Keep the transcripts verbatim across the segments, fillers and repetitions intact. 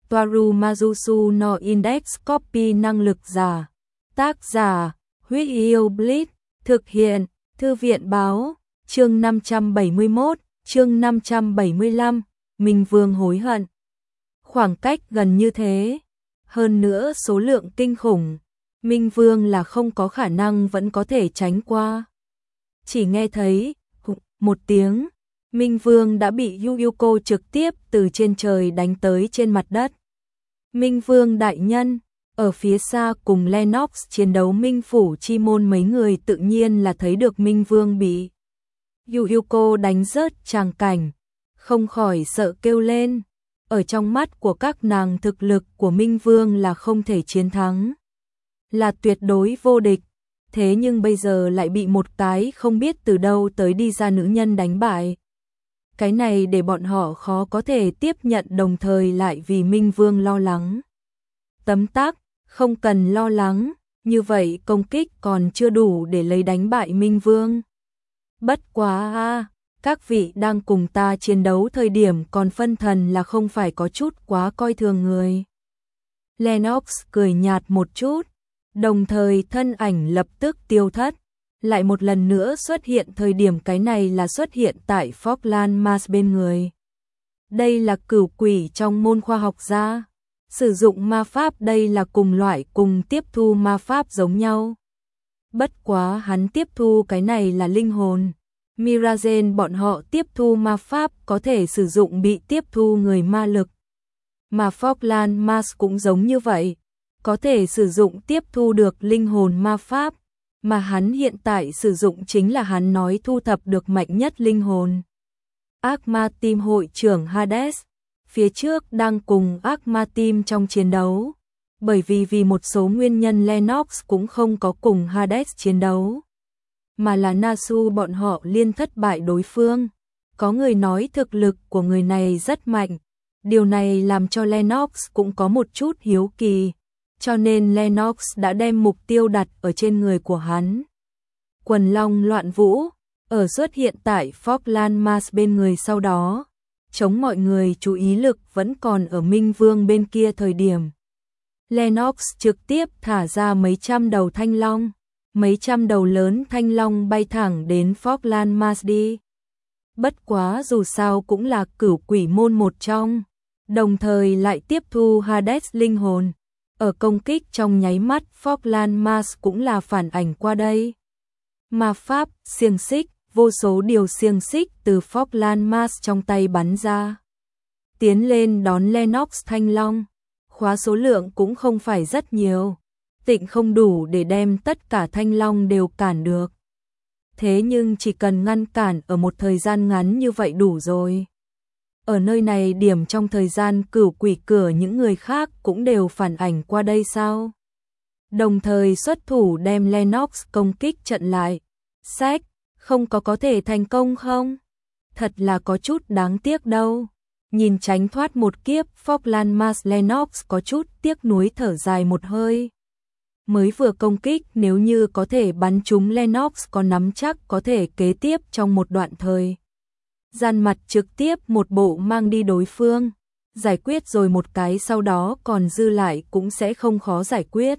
Toaru Majusu no Index Copy năng lực giả. Tác giả, Huyết Yêu Blitz, thực hiện, Thư viện báo, chương năm trăm bảy mươi mốt, chương năm trăm bảy mươi lăm, Minh Vương hối hận. Khoảng cách gần như thế, hơn nữa số lượng kinh khủng, Minh Vương là không có khả năng vẫn có thể tránh qua. Chỉ nghe thấy, một tiếng, Minh Vương đã bị Yu Yuko trực tiếp từ trên trời đánh tới trên mặt đất. Minh Vương đại nhân, ở phía xa cùng Lennox chiến đấu Minh Phủ Chi Môn mấy người tự nhiên là thấy được Minh Vương bị Yu Yuko đánh rớt tràng cảnh, không khỏi sợ kêu lên. Ở trong mắt của các nàng thực lực của Minh Vương là không thể chiến thắng, là tuyệt đối vô địch. Thế nhưng bây giờ lại bị một cái không biết từ đâu tới đi ra nữ nhân đánh bại. Cái này để bọn họ khó có thể tiếp nhận, đồng thời lại vì Minh Vương lo lắng. Tấm tắc, không cần lo lắng, như vậy công kích còn chưa đủ để lấy đánh bại Minh Vương. Bất quá a, các vị đang cùng ta chiến đấu thời điểm còn phân thần là không phải có chút quá coi thường người. Lennox cười nhạt một chút, đồng thời thân ảnh lập tức tiêu thất. Lại một lần nữa xuất hiện, thời điểm cái này là xuất hiện tại Falkland Mars bên người. Đây là cửu quỷ trong môn khoa học gia. Sử dụng ma pháp đây là cùng loại cùng tiếp thu ma pháp giống nhau. Bất quá hắn tiếp thu cái này là linh hồn. Mirazen bọn họ tiếp thu ma pháp có thể sử dụng bị tiếp thu người ma lực. Mà Falkland Mars cũng giống như vậy, có thể sử dụng tiếp thu được linh hồn ma pháp. Mà hắn hiện tại sử dụng chính là hắn nói thu thập được mạnh nhất linh hồn. Ác ma team hội trưởng Hades, phía trước đang cùng ác ma team trong chiến đấu. Bởi vì vì một số nguyên nhân Lennox cũng không có cùng Hades chiến đấu. Mà là Nasu bọn họ liên thất bại đối phương. Có người nói thực lực của người này rất mạnh. Điều này làm cho Lennox cũng có một chút hiếu kỳ. Cho nên Lennox đã đem mục tiêu đặt ở trên người của hắn. Quần long loạn vũ, ở xuất hiện tại Falkland Mars bên người sau đó. Chống mọi người chú ý lực vẫn còn ở Minh Vương bên kia thời điểm. Lennox trực tiếp thả ra mấy trăm đầu thanh long. Mấy trăm đầu lớn thanh long bay thẳng đến Falkland Mars đi. Bất quá dù sao cũng là cửu quỷ môn một trong. Đồng thời lại tiếp thu Hades linh hồn. Ở công kích trong nháy mắt Falkland Mars cũng là phản ảnh qua đây. Ma pháp, xiềng xích, vô số điều xiềng xích từ Falkland Mars trong tay bắn ra. Tiến lên đón Lennox thanh long. Khóa số lượng cũng không phải rất nhiều. Tịnh không đủ để đem tất cả thanh long đều cản được. Thế nhưng chỉ cần ngăn cản ở một thời gian ngắn như vậy đủ rồi. Ở nơi này điểm trong thời gian cửu quỷ cửa những người khác cũng đều phản ảnh qua đây sao? Đồng thời xuất thủ đem Lennox công kích trận lại. Sách, không có có thể thành công không? Thật là có chút đáng tiếc đâu. Nhìn tránh thoát một kiếp, Falkland Mars Lennox có chút tiếc nuối thở dài một hơi. Mới vừa công kích, nếu như có thể bắn trúng Lennox có nắm chắc có thể kế tiếp trong một đoạn thời gian mặt trực tiếp một bộ mang đi đối phương, giải quyết rồi một cái sau đó còn dư lại cũng sẽ không khó giải quyết.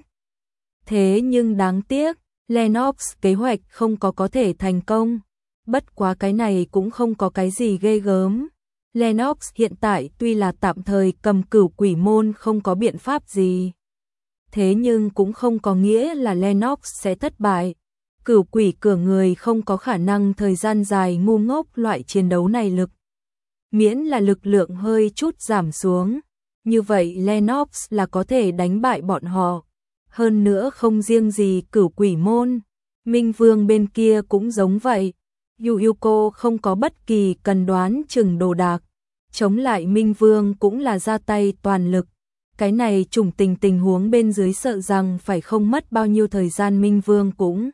Thế nhưng đáng tiếc, Lennox kế hoạch không có có thể thành công, bất quá cái này cũng không có cái gì ghê gớm. Lennox hiện tại tuy là tạm thời cầm cửu quỷ môn không có biện pháp gì. Thế nhưng cũng không có nghĩa là Lennox sẽ thất bại. Cửu quỷ cửa người không có khả năng thời gian dài ngu ngốc loại chiến đấu này lực. Miễn là lực lượng hơi chút giảm xuống. Như vậy Lennox là có thể đánh bại bọn họ. Hơn nữa không riêng gì cửu quỷ môn. Minh Vương bên kia cũng giống vậy. Yu Yuko không có bất kỳ cần đoán chừng đồ đạc. Chống lại Minh Vương cũng là ra tay toàn lực. Cái này trùng tình tình huống bên dưới sợ rằng phải không mất bao nhiêu thời gian Minh Vương cũng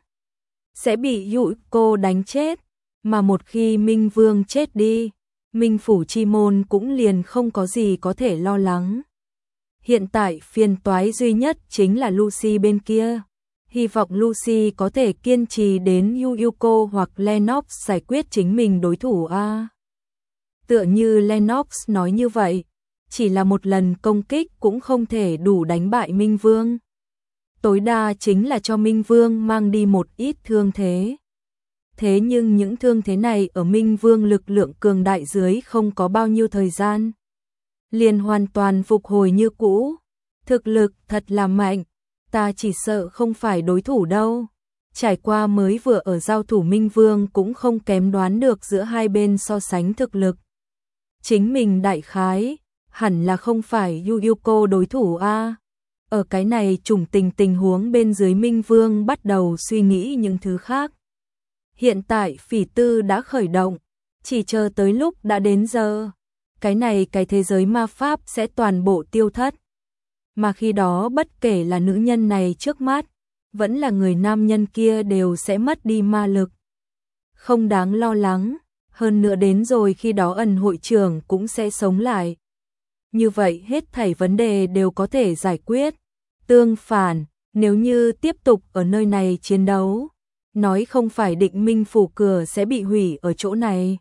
sẽ bị Yu Yuko đánh chết. Mà một khi Minh Vương chết đi, Minh Phủ Chi Môn cũng liền không có gì có thể lo lắng. Hiện tại phiền toái duy nhất chính là Lucy bên kia. Hy vọng Lucy có thể kiên trì đến Yu Yuko hoặc Lennox giải quyết chính mình đối thủ a. Tựa như Lennox nói như vậy, chỉ là một lần công kích cũng không thể đủ đánh bại Minh Vương. Tối đa chính là cho Minh Vương mang đi một ít thương thế. Thế nhưng những thương thế này ở Minh Vương lực lượng cường đại dưới không có bao nhiêu thời gian, liền hoàn toàn phục hồi như cũ. Thực lực thật là mạnh, ta chỉ sợ không phải đối thủ đâu. Trải qua mới vừa ở giao thủ, Minh Vương cũng không kém đoán được giữa hai bên so sánh thực lực. Chính mình đại khái, hẳn là không phải Yu Yuko đối thủ a. Ở cái này trùng tình tình huống bên dưới, Minh Vương bắt đầu suy nghĩ những thứ khác. Hiện tại phỉ tư đã khởi động, chỉ chờ tới lúc đã đến giờ, cái này cái thế giới ma pháp sẽ toàn bộ tiêu thất. Mà khi đó bất kể là nữ nhân này trước mắt, vẫn là người nam nhân kia đều sẽ mất đi ma lực. Không đáng lo lắng, hơn nữa đến rồi khi đó ẩn hội trưởng cũng sẽ sống lại. Như vậy hết thảy vấn đề đều có thể giải quyết. Tương phản, nếu như tiếp tục ở nơi này chiến đấu, nói không phải định Minh phủ cửa sẽ bị hủy ở chỗ này,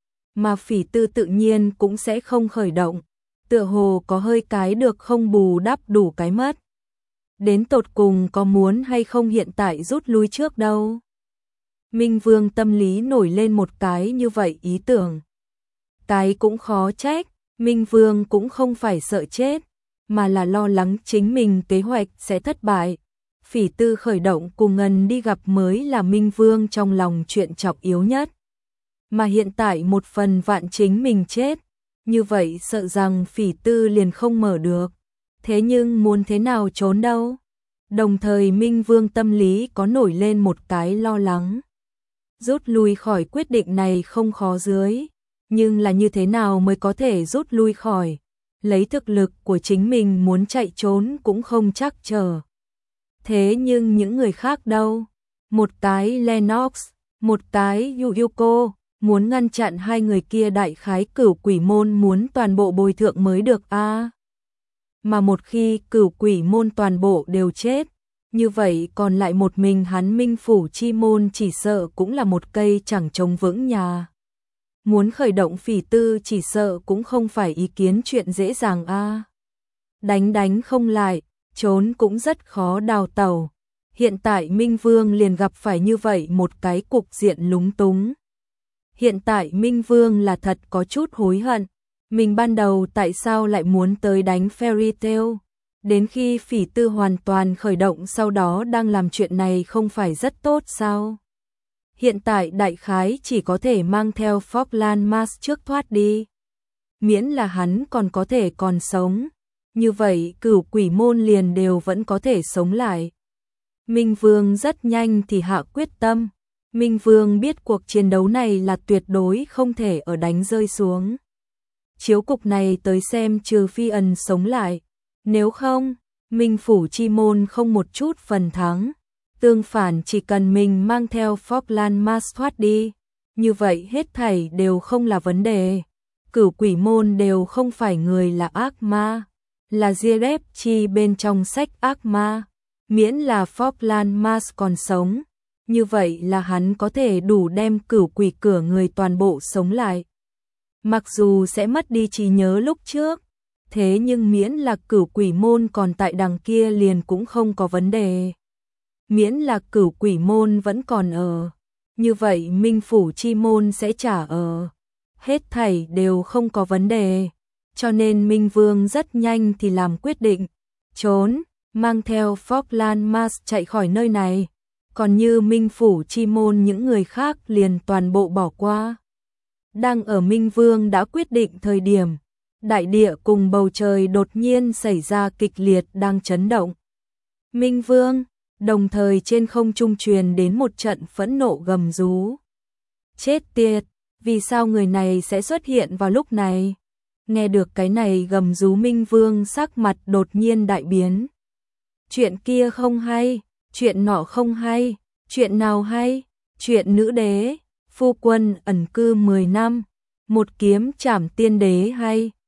mà phỉ tư tự nhiên cũng sẽ không khởi động. Tựa hồ có hơi cái được không bù đắp đủ cái mất. Đến tột cùng có muốn hay không hiện tại rút lui trước đâu. Minh Vương tâm lý nổi lên một cái như vậy ý tưởng. Cái cũng khó trách, Minh Vương cũng không phải sợ chết, mà là lo lắng chính mình kế hoạch sẽ thất bại. Phỉ tư khởi động cùng Ngân đi gặp mới là Minh Vương trong lòng chuyện trọng yếu nhất. Mà hiện tại một phần vạn chính mình chết, như vậy sợ rằng phỉ tư liền không mở được. Thế nhưng muốn thế nào trốn đâu? Đồng thời Minh Vương tâm lý có nổi lên một cái lo lắng. Rút lui khỏi quyết định này không khó dưới, nhưng là như thế nào mới có thể rút lui khỏi? Lấy thực lực của chính mình muốn chạy trốn cũng không chắc chờ. Thế nhưng những người khác đâu? Một cái Lennox, một cái Yu Yuko, muốn ngăn chặn hai người kia đại khái cửu quỷ môn muốn toàn bộ bồi thượng mới được a. À, mà một khi cửu quỷ môn toàn bộ đều chết, như vậy còn lại một mình hắn Minh phủ chi môn chỉ sợ cũng là một cây chẳng trồng vững nhà. Muốn khởi động phỉ tư chỉ sợ cũng không phải ý kiến chuyện dễ dàng a. À, đánh đánh không lại, trốn cũng rất khó đào tẩu. Hiện tại Minh Vương liền gặp phải như vậy một cái cục diện lúng túng. Hiện tại Minh Vương là thật có chút hối hận. Mình ban đầu tại sao lại muốn tới đánh Fairy Tail? Đến khi phỉ tư hoàn toàn khởi động sau đó đang làm chuyện này không phải rất tốt sao? Hiện tại đại khái chỉ có thể mang theo Falkland Mask trước thoát đi. Miễn là hắn còn có thể còn sống. Như vậy cửu quỷ môn liền đều vẫn có thể sống lại. Minh Vương rất nhanh thì hạ quyết tâm. Minh Vương biết cuộc chiến đấu này là tuyệt đối không thể ở đánh rơi xuống. Chiếu cục này tới xem trừ phi ẩn sống lại. Nếu không, Minh phủ chi môn không một chút phần thắng. Tương phản chỉ cần mình mang theo Falkland Mask thoát đi. Như vậy hết thảy đều không là vấn đề. Cửu quỷ môn đều không phải người là ác ma. Là Zirep chi bên trong sách ác ma. Miễn là Falkland Mask còn sống. Như vậy là hắn có thể đủ đem cửu quỷ cửa người toàn bộ sống lại. Mặc dù sẽ mất đi trí nhớ lúc trước, thế nhưng miễn là cửu quỷ môn còn tại đằng kia liền cũng không có vấn đề. Miễn là cửu quỷ môn vẫn còn ở, như vậy Minh phủ chi môn sẽ trả ở. Hết thảy đều không có vấn đề, cho nên Minh Vương rất nhanh thì làm quyết định, trốn, mang theo Falkland Mask chạy khỏi nơi này. Còn như Minh phủ chi môn những người khác liền toàn bộ bỏ qua. Đang ở Minh Vương đã quyết định thời điểm, đại địa cùng bầu trời đột nhiên xảy ra kịch liệt đang chấn động. Minh Vương, đồng thời trên không trung truyền đến một trận phẫn nộ gầm rú. Chết tiệt, vì sao người này sẽ xuất hiện vào lúc này? Nghe được cái này gầm rú, Minh Vương sắc mặt đột nhiên đại biến. Chuyện kia không hay. Chuyện nọ không hay, chuyện nào hay? Chuyện nữ đế, phu quân ẩn cư mười năm, một kiếm trảm tiên đế hay?